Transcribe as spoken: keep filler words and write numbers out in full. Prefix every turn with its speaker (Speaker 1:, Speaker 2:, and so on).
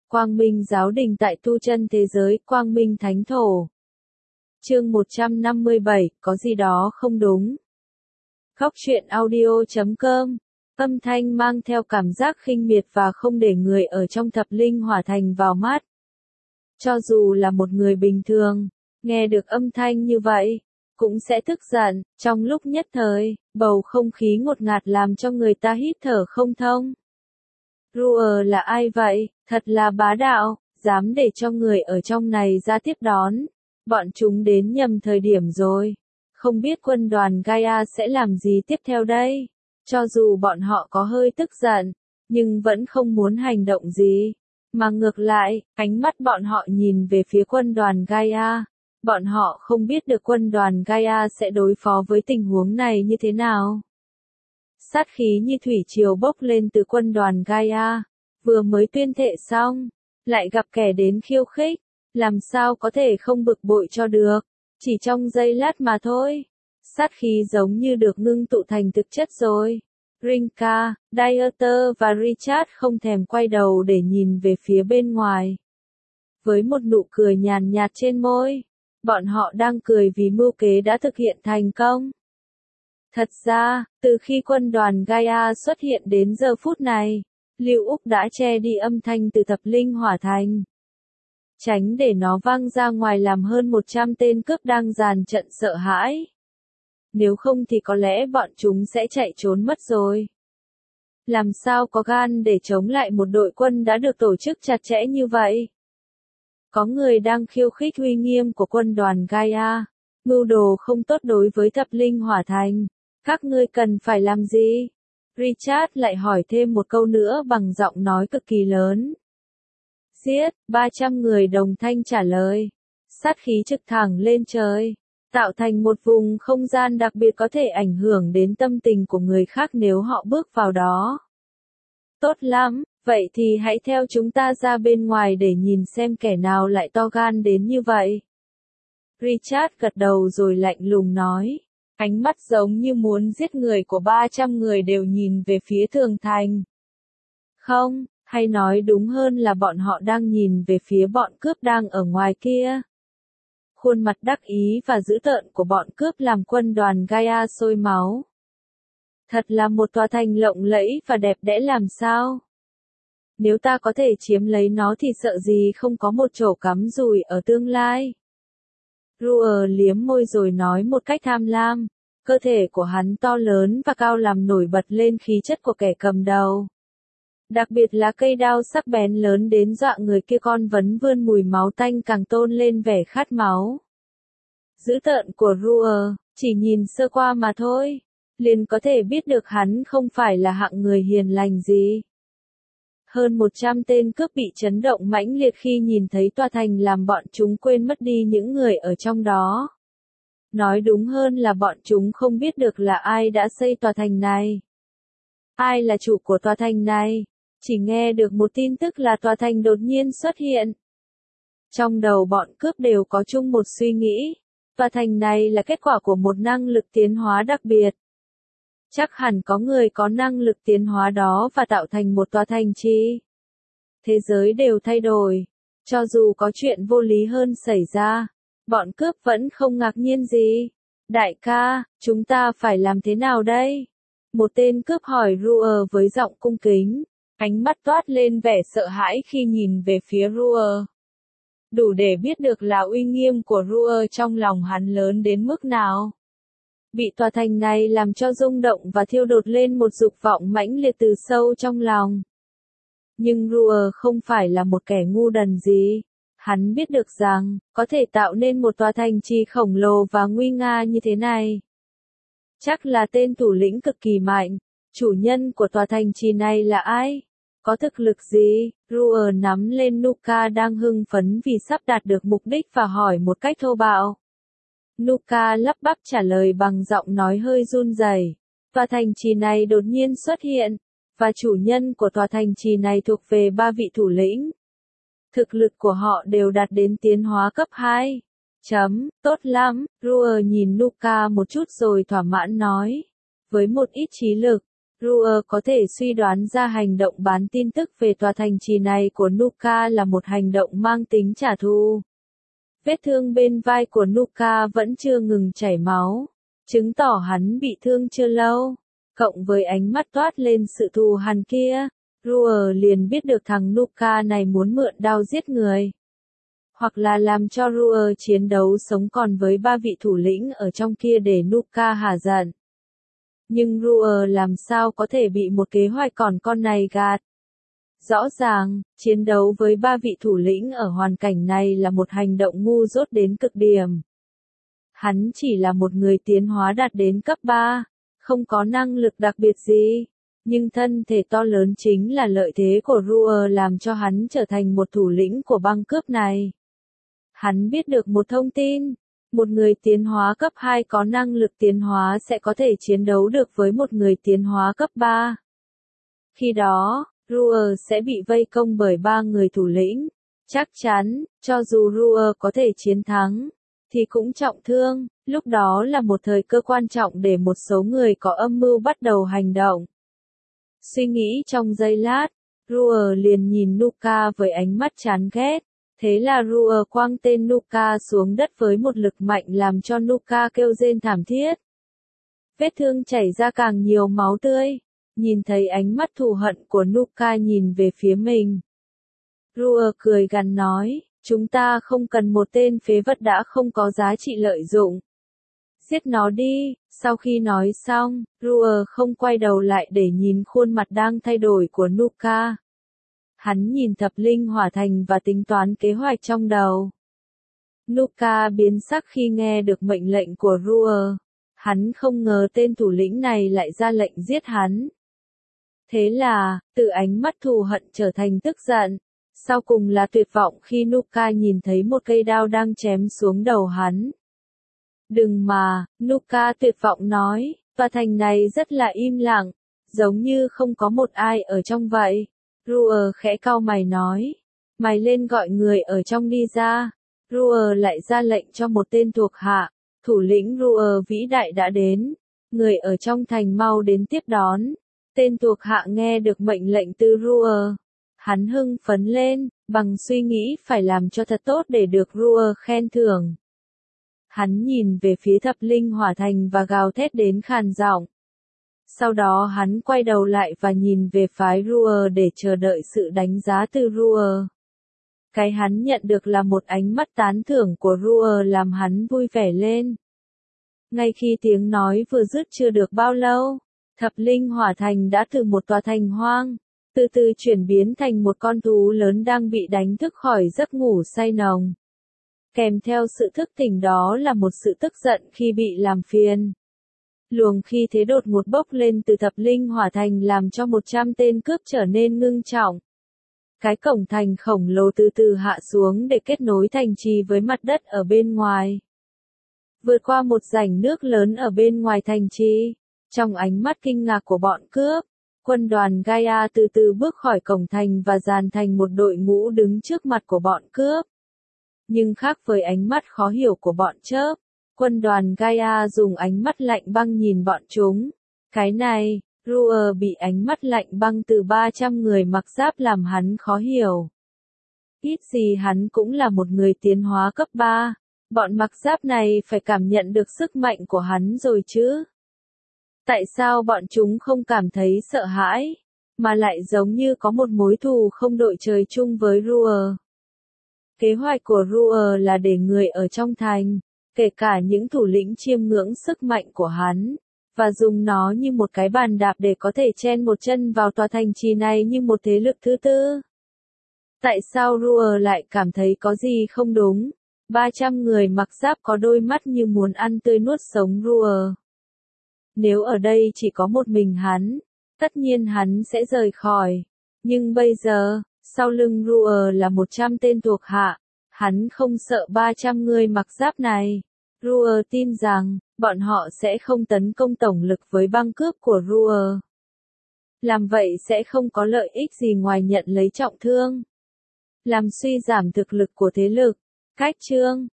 Speaker 1: Quang Minh Giáo Đình tại tu chân thế giới, Quang Minh Thánh Thổ. Chương một trăm năm mươi bảy, có gì đó không đúng. Góc truyện audio chấm com. Âm thanh mang theo cảm giác khinh miệt và không để người ở trong thập linh hỏa thành vào mắt. Cho dù là một người bình thường, nghe được âm thanh như vậy, cũng sẽ tức giận. Trong lúc nhất thời, bầu không khí ngột ngạt làm cho người ta hít thở không thông. Ruer là ai vậy? Thật là bá đạo, dám để cho người ở trong này ra tiếp đón. Bọn chúng đến nhầm thời điểm rồi. Không biết quân đoàn Gaia sẽ làm gì tiếp theo đây? Cho dù bọn họ có hơi tức giận, nhưng vẫn không muốn hành động gì. Mà ngược lại, ánh mắt bọn họ nhìn về phía quân đoàn Gaia. Bọn họ không biết được quân đoàn Gaia sẽ đối phó với tình huống này như thế nào. Sát khí như thủy triều bốc lên từ quân đoàn Gaia. Vừa mới tuyên thệ xong, lại gặp kẻ đến khiêu khích. Làm sao có thể không bực bội cho được. Chỉ trong giây lát mà thôi. Sát khí giống như được ngưng tụ thành thực chất rồi. Rinka, Dieter và Richard không thèm quay đầu để nhìn về phía bên ngoài. Với một nụ cười nhàn nhạt trên môi, bọn họ đang cười vì mưu kế đã thực hiện thành công. Thật ra, từ khi quân đoàn Gaia xuất hiện đến giờ phút này, Lưu Úc đã che đi âm thanh từ thập linh hỏa thành. Tránh để nó vang ra ngoài làm hơn một trăm tên cướp đang dàn trận sợ hãi. Nếu không thì có lẽ bọn chúng sẽ chạy trốn mất rồi. Làm sao có gan để chống lại một đội quân đã được tổ chức chặt chẽ như vậy? Có người đang khiêu khích uy nghiêm của quân đoàn Gaia. Mưu đồ không tốt đối với thập linh hỏa thành. Các ngươi cần phải làm gì? Richard lại hỏi thêm một câu nữa bằng giọng nói cực kỳ lớn. Giết, ba trăm người đồng thanh trả lời. Sát khí trực thẳng lên trời, tạo thành một vùng không gian đặc biệt có thể ảnh hưởng đến tâm tình của người khác nếu họ bước vào đó. Tốt lắm, vậy thì hãy theo chúng ta ra bên ngoài để nhìn xem kẻ nào lại to gan đến như vậy. Richard gật đầu rồi lạnh lùng nói. Ánh mắt giống như muốn giết người của ba trăm người đều nhìn về phía tường thành. Không, hay nói đúng hơn là bọn họ đang nhìn về phía bọn cướp đang ở ngoài kia. Khuôn mặt đắc ý và dữ tợn của bọn cướp làm quân đoàn Gaia sôi máu. Thật là một tòa thành lộng lẫy và đẹp đẽ làm sao. Nếu ta có thể chiếm lấy nó thì sợ gì không có một chỗ cắm rủi ở tương lai. Ruer liếm môi rồi nói một cách tham lam. Cơ thể của hắn to lớn và cao làm nổi bật lên khí chất của kẻ cầm đầu. Đặc biệt là cây đao sắc bén lớn đến dọa người kia con vấn vươn mùi máu tanh càng tôn lên vẻ khát máu. Dữ tợn của Ruer, chỉ nhìn sơ qua mà thôi, liền có thể biết được hắn không phải là hạng người hiền lành gì. Hơn một trăm tên cướp bị chấn động mãnh liệt khi nhìn thấy tòa thành làm bọn chúng quên mất đi những người ở trong đó. Nói đúng hơn là bọn chúng không biết được là ai đã xây tòa thành này. Ai là chủ của tòa thành này? Chỉ nghe được một tin tức là tòa thành đột nhiên xuất hiện. Trong đầu bọn cướp đều có chung một suy nghĩ. Tòa thành này là kết quả của một năng lực tiến hóa đặc biệt. Chắc hẳn có người có năng lực tiến hóa đó và tạo thành một tòa thành chi. Thế giới đều thay đổi. Cho dù có chuyện vô lý hơn xảy ra, bọn cướp vẫn không ngạc nhiên gì. Đại ca, chúng ta phải làm thế nào đây? Một tên cướp hỏi Ruer với giọng cung kính. Ánh mắt toát lên vẻ sợ hãi khi nhìn về phía Ruer. Đủ để biết được là uy nghiêm của Ruer trong lòng hắn lớn đến mức nào. Bị tòa thành này làm cho rung động và thiêu đốt lên một dục vọng mãnh liệt từ sâu trong lòng. Nhưng Ruer không phải là một kẻ ngu đần gì. Hắn biết được rằng, có thể tạo nên một tòa thành trì khổng lồ và nguy nga như thế này. Chắc là tên thủ lĩnh cực kỳ mạnh. Chủ nhân của tòa thành trì này là ai? Có thực lực gì? Ruer nắm lên Nuka đang hưng phấn vì sắp đạt được mục đích và hỏi một cách thô bạo. Nuka lắp bắp trả lời bằng giọng nói hơi run rẩy. Tòa thành trì này đột nhiên xuất hiện, và chủ nhân của tòa thành trì này thuộc về ba vị thủ lĩnh. Thực lực của họ đều đạt đến tiến hóa cấp hai. Chấm, tốt lắm, Ruer nhìn Nuka một chút rồi thỏa mãn nói. Với một ít trí lực, Ruer có thể suy đoán ra hành động bán tin tức về tòa thành trì này của Nuka là một hành động mang tính trả thù. Vết thương bên vai của Nuka vẫn chưa ngừng chảy máu, chứng tỏ hắn bị thương chưa lâu. Cộng với ánh mắt toát lên sự thù hằn kia, Ruer liền biết được thằng Nuka này muốn mượn đao giết người. Hoặc là làm cho Ruer chiến đấu sống còn với ba vị thủ lĩnh ở trong kia để Nuka hả giận. Nhưng Ruer làm sao có thể bị một kế hoạch còn con này gạt. Rõ ràng, chiến đấu với ba vị thủ lĩnh ở hoàn cảnh này là một hành động ngu dốt đến cực điểm. Hắn chỉ là một người tiến hóa đạt đến cấp ba, không có năng lực đặc biệt gì. Nhưng thân thể to lớn chính là lợi thế của Ruer làm cho hắn trở thành một thủ lĩnh của băng cướp này. Hắn biết được một thông tin, một người tiến hóa cấp hai có năng lực tiến hóa sẽ có thể chiến đấu được với một người tiến hóa cấp ba. Khi đó, Ruer sẽ bị vây công bởi ba người thủ lĩnh. Chắc chắn, cho dù Ruer có thể chiến thắng, thì cũng trọng thương, lúc đó là một thời cơ quan trọng để một số người có âm mưu bắt đầu hành động. Suy nghĩ trong giây lát, Ruer liền nhìn Nuka với ánh mắt chán ghét. Thế là Ruer quăng tên Nuka xuống đất với một lực mạnh làm cho Nuka kêu rên thảm thiết. Vết thương chảy ra càng nhiều máu tươi. Nhìn thấy ánh mắt thù hận của Nuka nhìn về phía mình. Ruer cười gằn nói, chúng ta không cần một tên phế vật đã không có giá trị lợi dụng. Giết nó đi. Sau khi nói xong, Ruer không quay đầu lại để nhìn khuôn mặt đang thay đổi của Nuka. Hắn nhìn thập linh hỏa thành và tính toán kế hoạch trong đầu. Nuka biến sắc khi nghe được mệnh lệnh của Ruer. Hắn không ngờ tên thủ lĩnh này lại ra lệnh giết hắn. Thế là, từ ánh mắt thù hận trở thành tức giận. Sau cùng là tuyệt vọng khi Nuka nhìn thấy một cây đao đang chém xuống đầu hắn. Đừng mà, Nuka tuyệt vọng nói, tòa thành này rất là im lặng, giống như không có một ai ở trong vậy. Ruer khẽ cau mày nói, mày lên gọi người ở trong đi ra. Ruer lại ra lệnh cho một tên thuộc hạ, thủ lĩnh Ruer vĩ đại đã đến, người ở trong thành mau đến tiếp đón. Tên thuộc hạ nghe được mệnh lệnh từ Ruer. Hắn hưng phấn lên, bằng suy nghĩ phải làm cho thật tốt để được Ruer khen thưởng. Hắn nhìn về phía thập linh hỏa thành và gào thét đến khàn giọng. Sau đó hắn quay đầu lại và nhìn về phái Ruer để chờ đợi sự đánh giá từ Ruer. Cái hắn nhận được là một ánh mắt tán thưởng của Ruer làm hắn vui vẻ lên. Ngay khi tiếng nói vừa dứt chưa được bao lâu, thập linh hỏa thành đã từ một tòa thành hoang, từ từ chuyển biến thành một con thú lớn đang bị đánh thức khỏi giấc ngủ say nồng. Kèm theo sự thức tỉnh đó là một sự tức giận khi bị làm phiền. Luồng khí thế đột ngột bốc lên từ thập linh hỏa thành làm cho một trăm tên cướp trở nên ngưng trọng. Cái cổng thành khổng lồ từ từ hạ xuống để kết nối thành trì với mặt đất ở bên ngoài. Vượt qua một rãnh nước lớn ở bên ngoài thành trì, trong ánh mắt kinh ngạc của bọn cướp, quân đoàn Gaia từ từ bước khỏi cổng thành và dàn thành một đội ngũ đứng trước mặt của bọn cướp. Nhưng khác với ánh mắt khó hiểu của bọn chớp, quân đoàn Gaia dùng ánh mắt lạnh băng nhìn bọn chúng. Cái này, Ruer bị ánh mắt lạnh băng từ ba trăm người mặc giáp làm hắn khó hiểu. Ít gì hắn cũng là một người tiến hóa cấp ba, bọn mặc giáp này phải cảm nhận được sức mạnh của hắn rồi chứ. Tại sao bọn chúng không cảm thấy sợ hãi, mà lại giống như có một mối thù không đội trời chung với Ruer? Kế hoạch của Ruer là để người ở trong thành, kể cả những thủ lĩnh chiêm ngưỡng sức mạnh của hắn, và dùng nó như một cái bàn đạp để có thể chen một chân vào tòa thành trì này như một thế lực thứ tư. Tại sao Ruer lại cảm thấy có gì không đúng? ba trăm người mặc giáp có đôi mắt như muốn ăn tươi nuốt sống Ruer. Nếu ở đây chỉ có một mình hắn, tất nhiên hắn sẽ rời khỏi. Nhưng bây giờ, sau lưng Ruer là một trăm tên thuộc hạ, hắn không sợ ba trăm người mặc giáp này. Ruer tin rằng, bọn họ sẽ không tấn công tổng lực với băng cướp của Ruer. Làm vậy sẽ không có lợi ích gì ngoài nhận lấy trọng thương, làm suy giảm thực lực của thế lực. Cách chương